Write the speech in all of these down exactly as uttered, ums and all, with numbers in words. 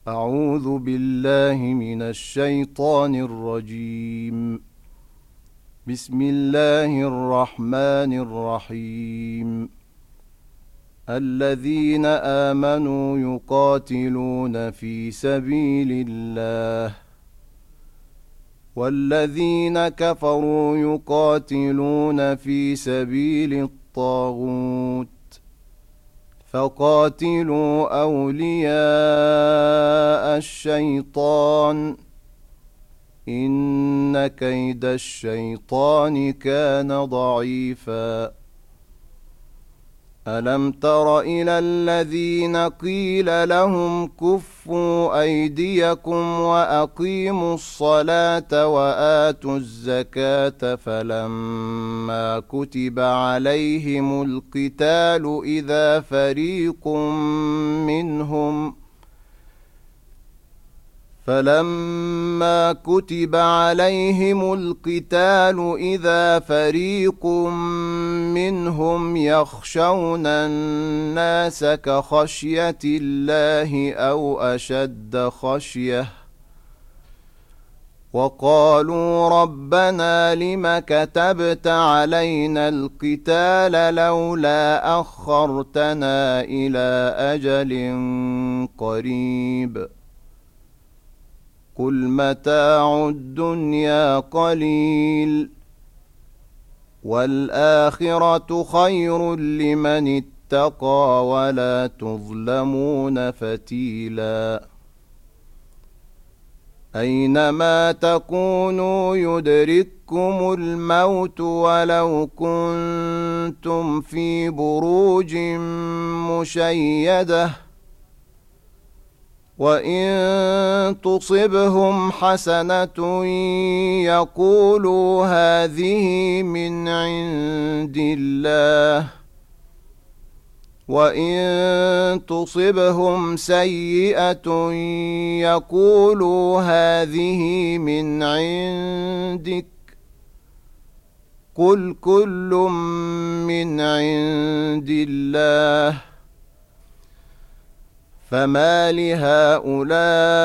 أعوذ بالله من الشيطان الرجيم. بسم الله الرحمن الرحيم. الذين آمنوا يقاتلون في سبيل الله والذين كفروا يقاتلون في سبيل الطاغوت فقاتلوا أولياء الشيطان إن كيد الشيطان كان ضعيفا. ألم تر إلى الذين قيل لهم كفوا أيديكم وأقيموا الصلاة وآتوا الزكاة فلما كتب عليهم القتال إذا فريق منهم فلما كتب عليهم القتال إذا فريق منهم يخشون الناس كخشية الله أو أشد خشية وقالوا ربنا لم كتبت علينا القتال لولا أخرتنا إلى أجل قريب قل متاع الدنيا قليل والآخرة خير لمن اتقى ولا تظلمون فتيلا. أينما تكونوا يدرككم الموت ولو كنتم في بروج مشيدة وإن تصبهم حسنة يقولوا هذه من عند الله وإن تصبهم سيئة يقولوا هذه من عندك قل كل من عند الله فما لهؤلاء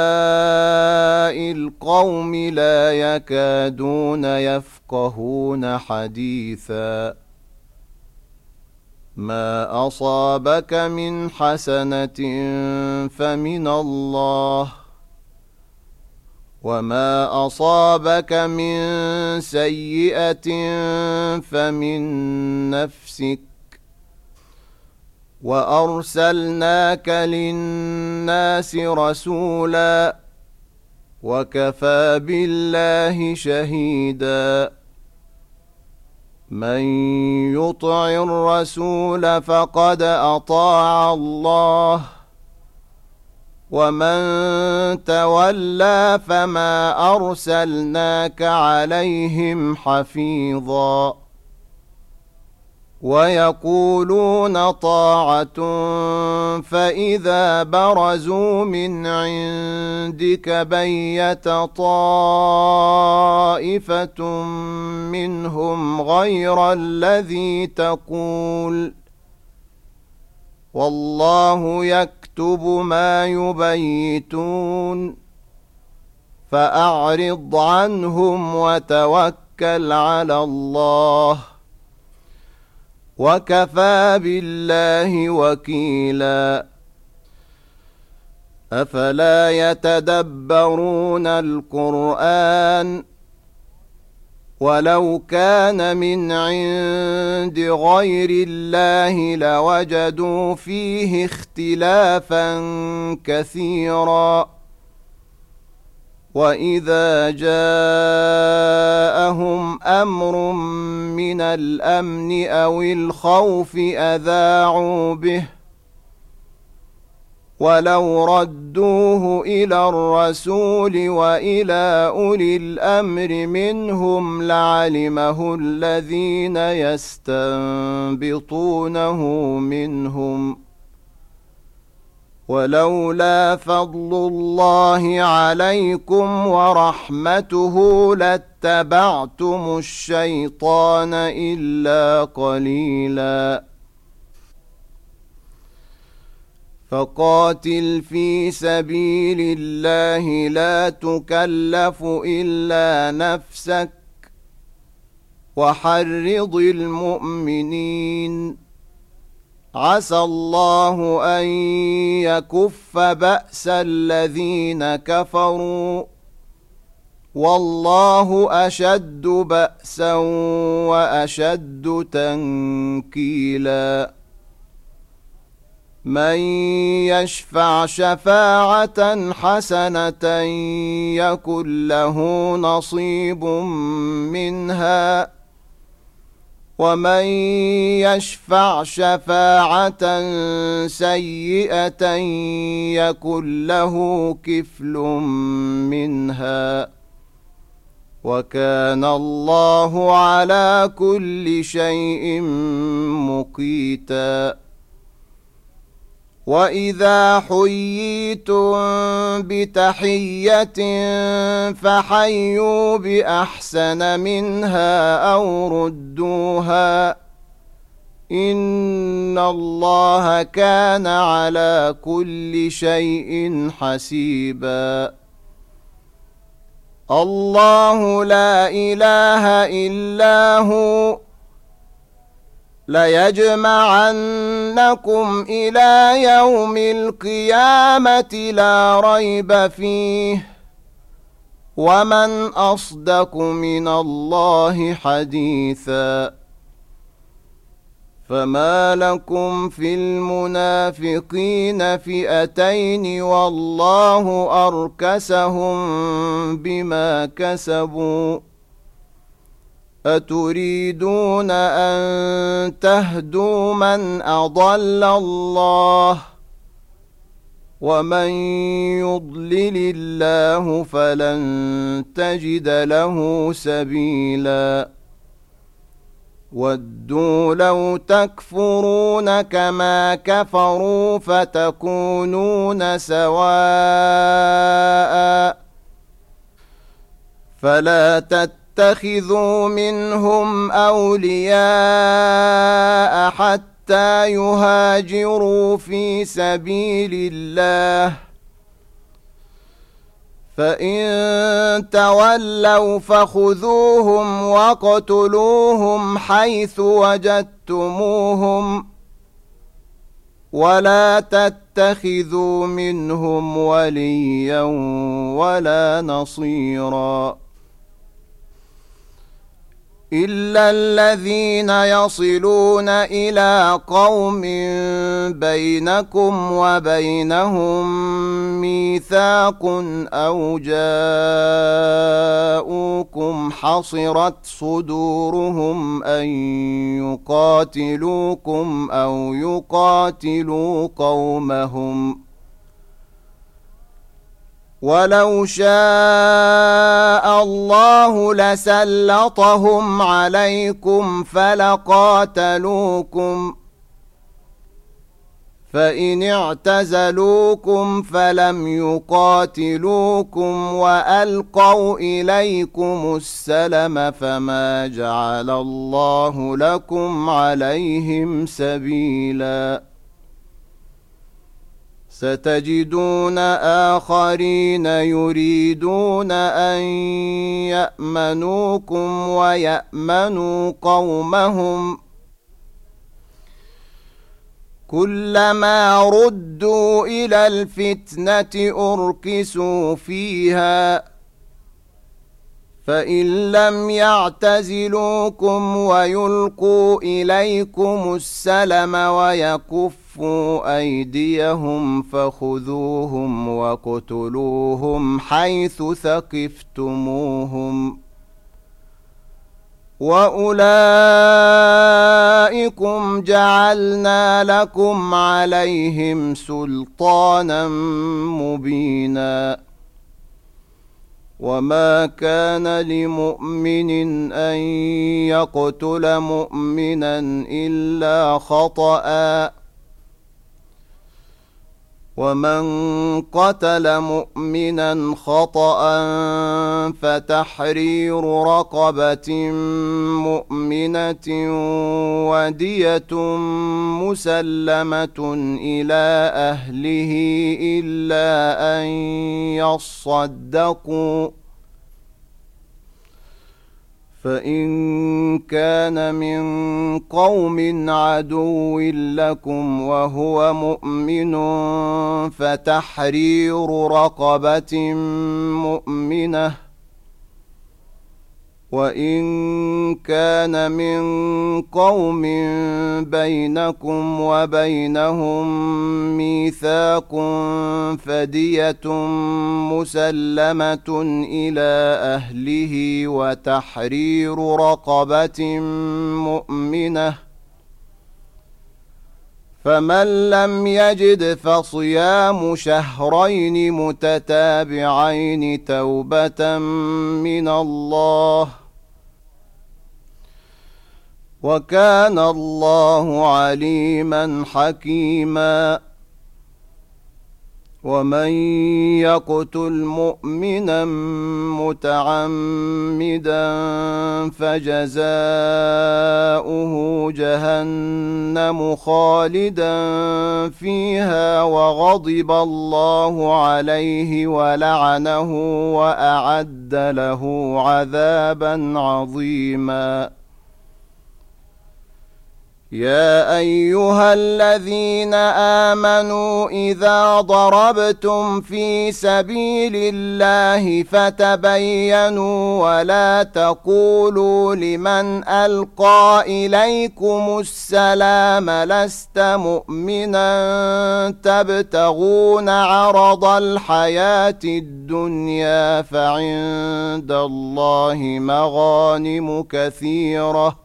القوم لا يكادون يفقهون حديثا. ما أصابك من حسنة فمن الله وما أصابك من سيئة فمن نفسك وأرسلناك للناس رسولا وكفى بالله شهيدا. من يطع الرسول فقد أطاع الله ومن تولى فما أرسلناك عليهم حفيظا ويقولون طاعة فإذا برزوا من عندك بيت طائفة منهم غير الذي تقول والله يكتب ما يبيتون فأعرض عنهم وتوكل على الله وكفى بالله وكيلا. أفلا يتدبرون القرآن ولو كان من عند غير الله لوجدوا فيه اختلافا كثيرا وإذا جاءهم أمر من الأمن أو الخوف أذاعوا به ولو ردوه إلى الرسول وإلى أولي الأمر منهم لعلمه الذين يستنبطونه منهم ولولا فضل الله عليكم ورحمته لاتبعتم الشيطان إلا قليلا فقاتل في سبيل الله لا تكلف إلا نفسك وحرض المؤمنين عسى الله أن يكف بأس الذين كفروا والله أشد بأسا وأشد تنكيلا من يشفع شفاعة حسنة يكن له نصيب منها ومن يشفع شفاعة سيئة يكن له كفل منها وكان الله على كل شيء مقيتا وإذا حييتم بتحية فحيوا بأحسن منها أو ردوها إن الله كان على كل شيء حسيبا الله لا إله إلا هو ليجمعنكم إلى يوم القيامة لا ريب فيه ومن أصدق من الله حديثا فما لكم في المنافقين فئتين والله أركسهم بما كسبوا أتريدون أن تهدوا من أضل الله ومن يضلل الله فلن تجد له سبيلا ودوا لو تكفرون كما كفروا فتكونون سواء فلا تتخذوا منهم أولياء حتى يهاجروا في سبيل الله فإن تولوا فخذوهم واقتلوهم حيث وجدتموهم ولا تتخذوا منهم وليا ولا نصيرا إلا الذين يصلون إلى قوم بينكم وبينهم ميثاق أو جاءوكم حصرت صدورهم أن يقاتلوكم أو يقاتلوا قومهم ولو شاء الله لسلطهم عليكم فلقاتلوكم فإن اعتزلوكم فلم يقاتلوكم وألقوا إليكم السلم فما جعل الله لكم عليهم سبيلا ستجدون آخرين يريدون أن يأمنوكم ويأمنوا قومهم كلما ردوا إلى الفتنة أركسوا فيها فإن لم يعتزلوكم ويلقوا إليكم السلم ويكفوا أيديهم فخذوهم واقتلوهم حيث ثقفتموهم وأولئكم جعلنا لكم عليهم سلطانا مبينا وما كان لمؤمن أن يقتل مؤمنا إلا خطأ ومن قتل مؤمنا خطأ فتحرير رقبة مؤمنة ودية مسلمة إلى أهله إلا أن يصدقوا، فإن كان من قوم عدو لكم وهو مؤمن فتحرير رقبة مؤمنة، وإن كان من قوم بينكم وبينهم ميثاق فدية مسلمة إلى أهله وتحرير رقبة مؤمنة، فمن لم يجد فصيام شهرين متتابعين توبة من الله، وكان الله عليما حكيما. ومن يقتل مؤمنا متعمدا فجزاؤه جهنم خالدا فيها وغضب الله عليه ولعنه وأعد له عذابا عظيما. يا أيها الذين آمنوا إذا ضربتم في سبيل الله فتبينوا ولا تقولوا لمن ألقى إليكم السلام لست مؤمنا تبتغون عرض الحياة الدنيا فعند الله مغانم كثيرة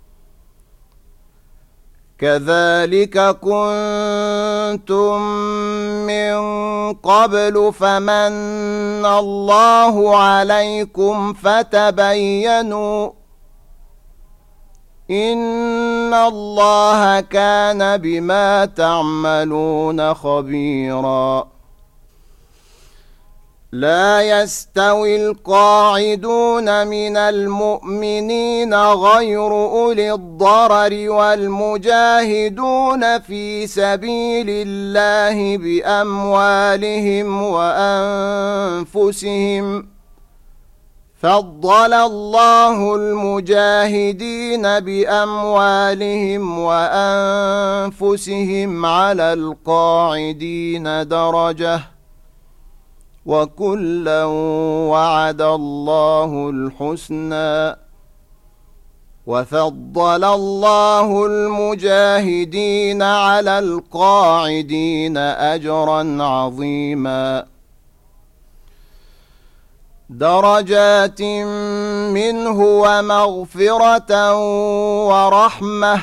كذلك كنتم من قبل فمن الله عليكم فتبينوا إن الله كان بما تعملون خبيرا. لا يستوي القاعدون من المؤمنين غير أولي الضرر والمجاهدون في سبيل الله بأموالهم وأنفسهم، فضل الله المجاهدين بأموالهم وأنفسهم على القاعدين درجة، وكلا وعد الله الحسنى، وفضل الله المجاهدين على القاعدين أجرا عظيما. درجات منه ومغفرة ورحمة،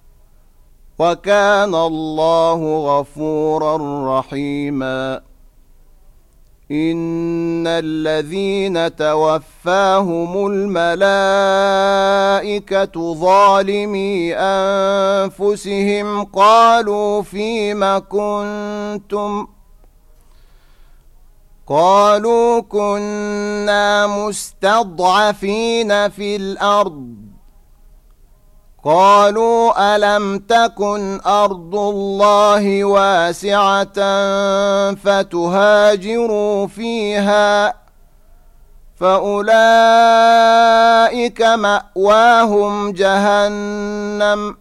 وكان الله غفورا رحيما. إن الذين توفاهم الملائكة ظالمي أنفسهم قالوا فيم كنتم قالوا كنا مستضعفين في الأرض، قالوا ألم تكن أرض الله واسعة فتهاجروا فيها، فأولئك مأواهم جهنم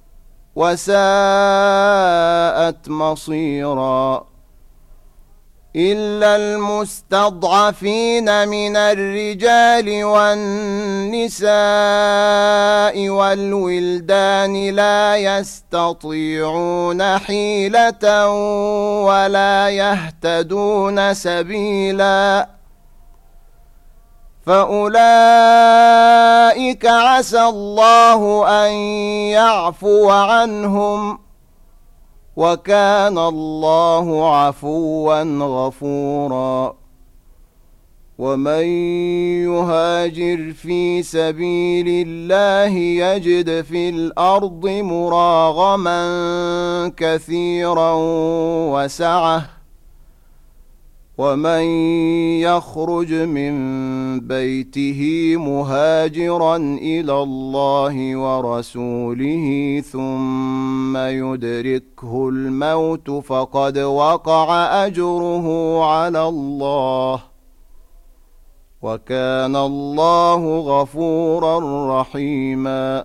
وساءت مصيرا. إلا المستضعفين من الرجال والنساء والولدان لا يستطيعون حيلة ولا يهتدون سبيلا، فأولئك عسى الله أن يعفو عنهم، وكان الله عفوا غفورا. ومن يهاجر في سبيل الله يجد في الأرض مراغما كثيرا وسعة ومن يخرج من بيته مهاجرا إلى الله ورسوله ثم يدركه الموت فقد وقع أجره على الله وكان الله غفورا رحيما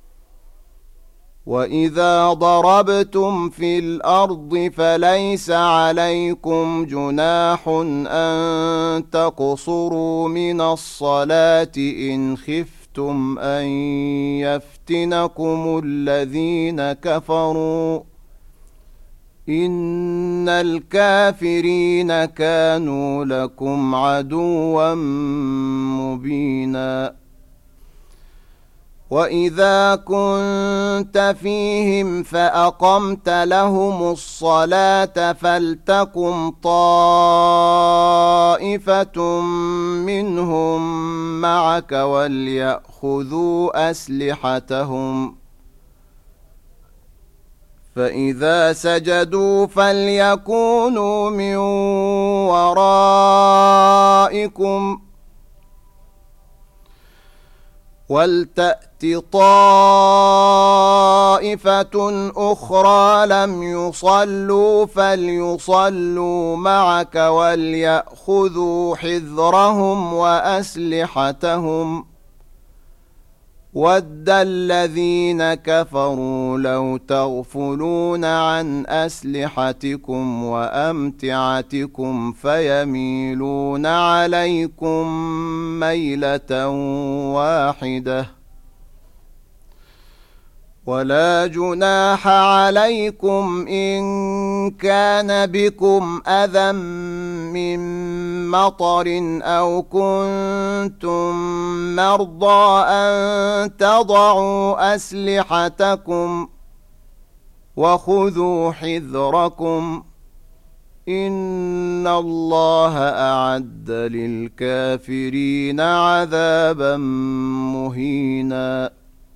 وإذا ضربتم في الأرض فليس عليكم جناح أن تقصروا من الصلاة إن خفتم أن يفتنكم الذين كفروا إن الكافرين كانوا لكم عدوا مبينا وإذا كنت فيهم فأقمت لهم الصلاة فلتقم طائفة منهم معك وليأخذوا أسلحتهم فإذا سجدوا فليكونوا من ورائكم ولتأت طائفة أخرى لم يصلوا فليصلوا معك وليأخذوا حذرهم وأسلحتهم ود الذين كفروا لو تغفلون عن أسلحتكم وأمتعتكم فيميلون عليكم ميلة واحدة ولا جناح عليكم إن كان بكم أذى من مطر أو كنتم مرضى أن تضعوا أسلحتكم وخذوا حذركم إن الله أعد للكافرين عذابا مهينا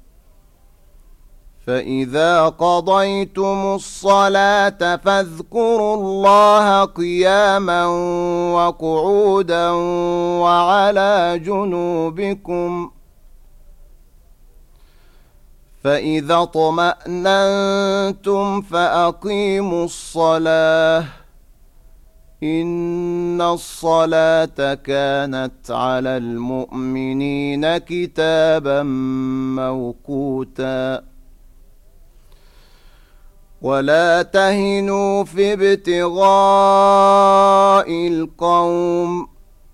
فإذا قضيتم الصلاة فاذكروا الله قياما وقعودا وعلى جنوبكم فإذا اطمأننتم فأقيموا الصلاة إن الصلاة كانت على المؤمنين كتابا موقوتا ولا تهنوا في ابتغاء القوم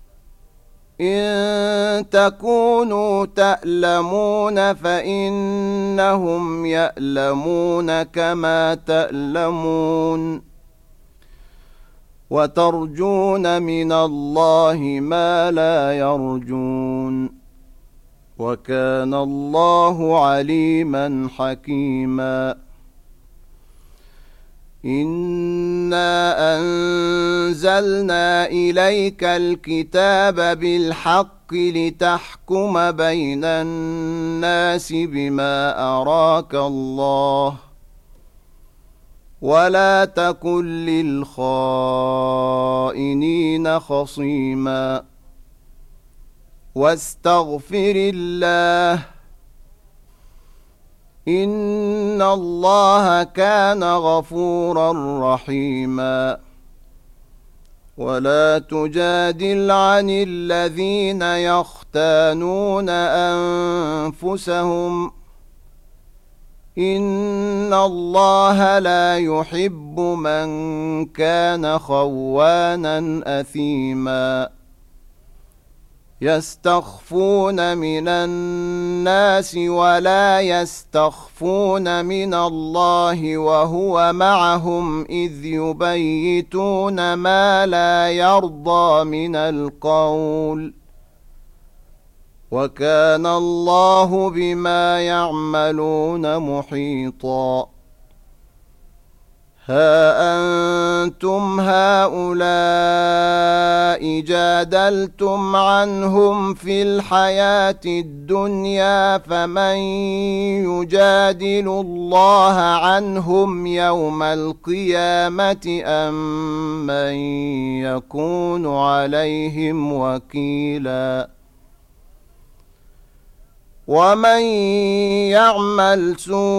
إن تكونوا تألمون فإنهم يألمون كما تألمون وترجون من الله ما لا يرجون وكان الله عليما حكيما إنا أنزلنا إليك الكتاب بالحق لتحكم بين الناس بما أراك الله ولا تكن للخائنين خصيما واستغفر الله إن الله كان غفورا رحيما ولا تجادل عن الذين يختانون أنفسهم إن الله لا يحب من كان خوانا أثيما يستخفون من الناس ولا يستخفون من الله وهو معهم إذ يبيتون ما لا يرضى من القول وكان الله بما يعملون محيطا ها أنتم هؤلاء جادلتم عنهم في الحياة الدنيا فمن يجادل الله عنهم يوم القيامة أم من يكون عليهم وكيلا ومن يعمل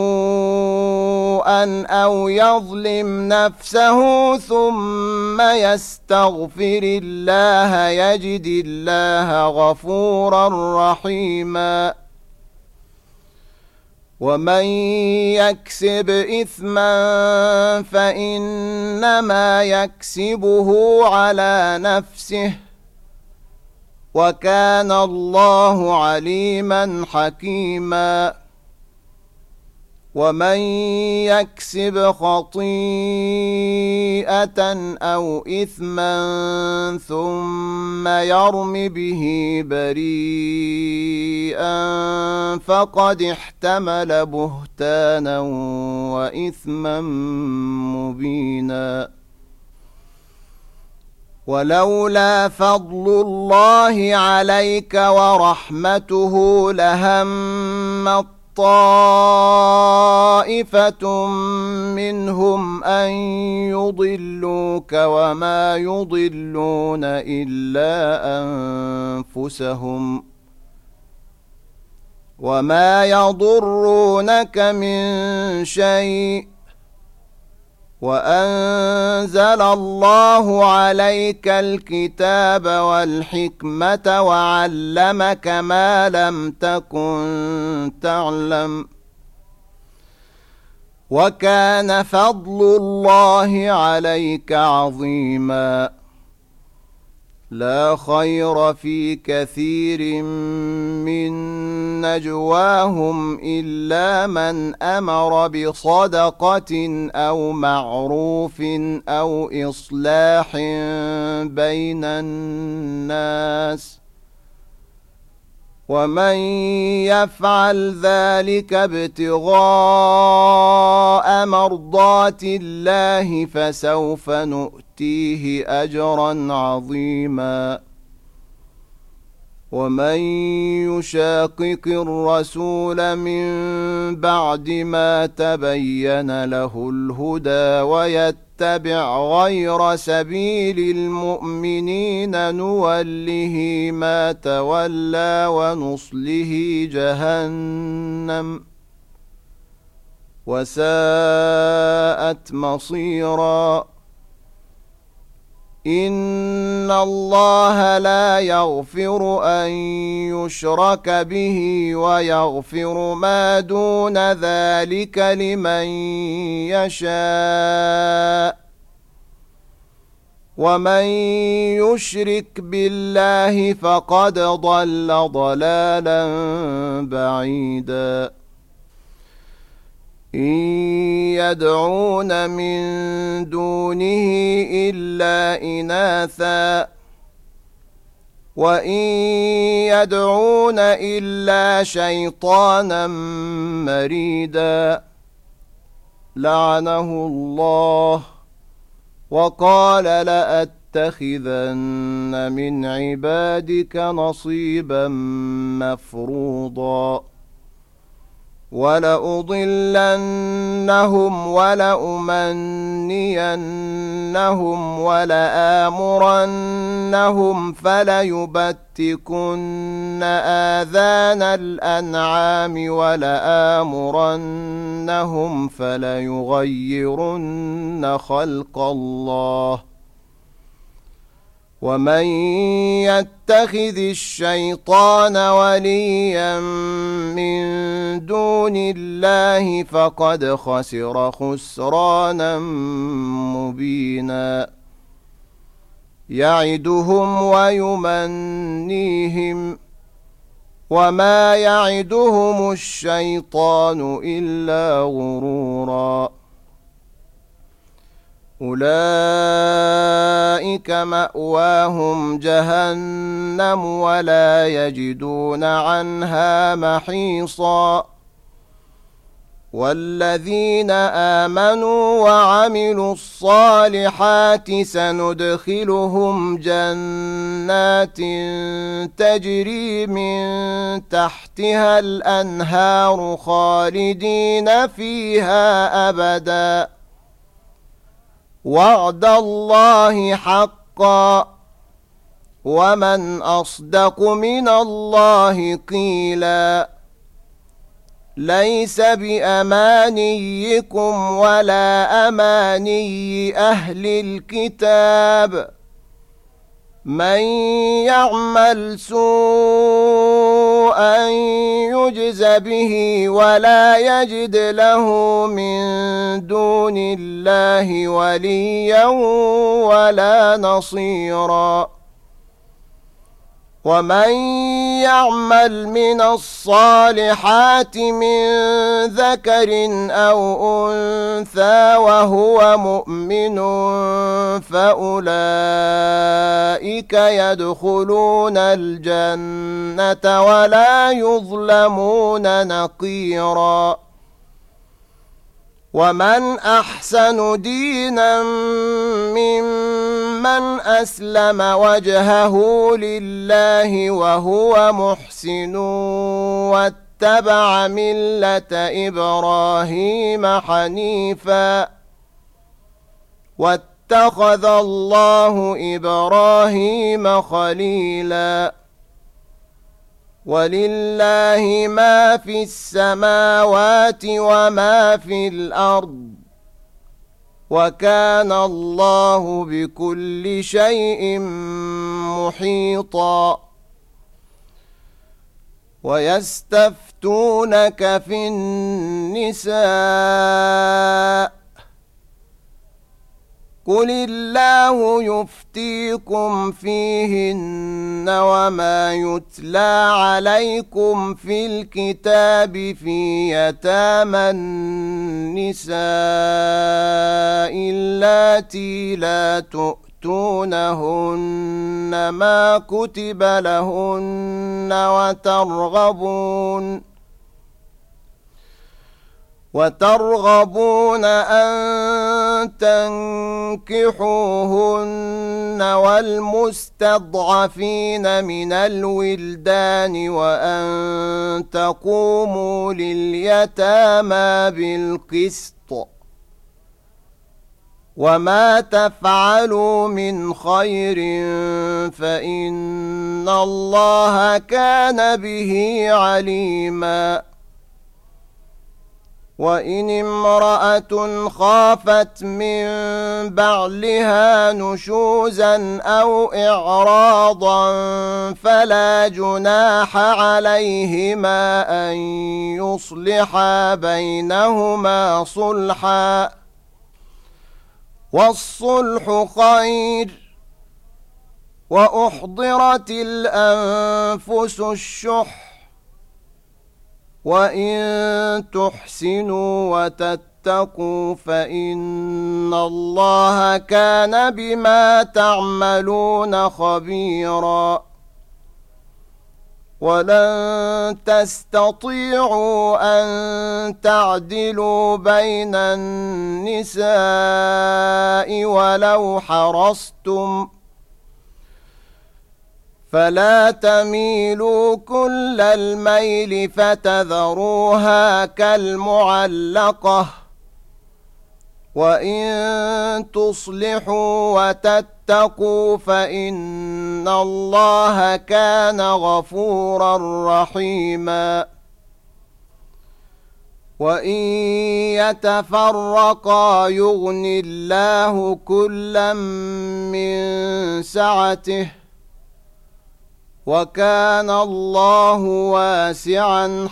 سوءا أو يظلم نفسه ثم يستغفر الله يجد الله غفورا رحيما ومن يكسب إثما فإنما يكسبه على نفسه وكان الله عليما حكيما ومن يكسب خطيئة أو إثما ثم يرم به بريئا فقد احتمل بهتانا وإثما مبينا ولولا فضل الله عليك ورحمته لهم طائفة منهم أن يضلوك وما يضلون إلا أنفسهم وما يضرونك من شيء وأنزل الله عليك الكتاب والحكمة وعلمك ما لم تكن تعلم وكان فضل الله عليك عظيما لا خير في كثير من نجواهم إلا من أمر بصدقة أو معروف أو إصلاح بين الناس ومن يفعل ذلك ابتغاء مرضات الله فسوف نؤتيه أجرا عظيما ومن يشاقق الرسول من بعد ما تبين له الهدى ويتبع غير سبيل المؤمنين نوله ما تولى ونصله جهنم وساءت مصيرا إن الله لا يغفر أن يشرك به ويغفر ما دون ذلك لمن يشاء ومن يشرك بالله فقد ضل ضلالا بعيدا إن يدعون من دونه إلا إناثا وإن يدعون إلا شيطانا مريدا لعنه الله وقال لأتخذن من عبادك نصيبا مفروضا ولأضلنهم ولأمنينهم ولآمرنهم فليبتكن آذان الأنعام ولآمرنهم فليغيرن خلق الله ومن يتخذ الشيطان وليا من دون الله فقد خسر خسرانا مبينا يعدهم ويمنيهم وما يعدهم الشيطان إلا غرورا أولئك مأواهم جهنم ولا يجدون عنها محيصا والذين آمنوا وعملوا الصالحات سندخلهم جنات تجري من تحتها الأنهار خالدين فيها أبدا وعد الله حقا ومن أصدق من الله قيلا ليس بأمانيكم ولا أماني أهل الكتاب من يعمل سوءا يجز به ولا يجد له من دون الله وليا ولا نصيرا ومن يعمل من الصالحات من ذكر أو أنثى وهو مؤمن فأولئك يدخلون الجنة ولا يظلمون نقيرا ومن أحسن دينا ممن أسلم وجهه لله وهو محسن واتبع ملة إبراهيم حنيفا واتخذ الله إبراهيم خليلا ولله ما في السماوات وما في الأرض وكان الله بكل شيء محيطا ويستفتونك في النساء قل الله يفتيكم فيهن وما يتلى عليكم في الكتاب في يتامى النساء اللاتي لا تؤتونهن ما كتب لهن وترغبون وترغبون أن تنكحوهن والمستضعفين من الولدان وأن تقوموا لليتامى بالقسط وما تفعلوا من خير فإن الله كان به عليما وإن امرأة خافت من بعلها نشوزا أو إعراضا فلا جناح عليهما أن يصلحا بينهما صلحا والصلح خير وأحضرت الأنفس الشح وإن تحسنوا وتتقوا فإن الله كان بما تعملون خبيرا ولن تستطيعوا أن تعدلوا بين النساء ولو حرصتم فلا تميلوا كل الميل فتذروها كالمعلقة وإن تصلحوا وتتقوا فإن الله كان غفورا رحيما وإن يتفرقا يغن الله كلا من سعته وكان الله واسعا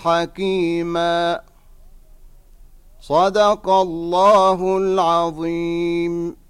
حكيما صدق الله العظيم.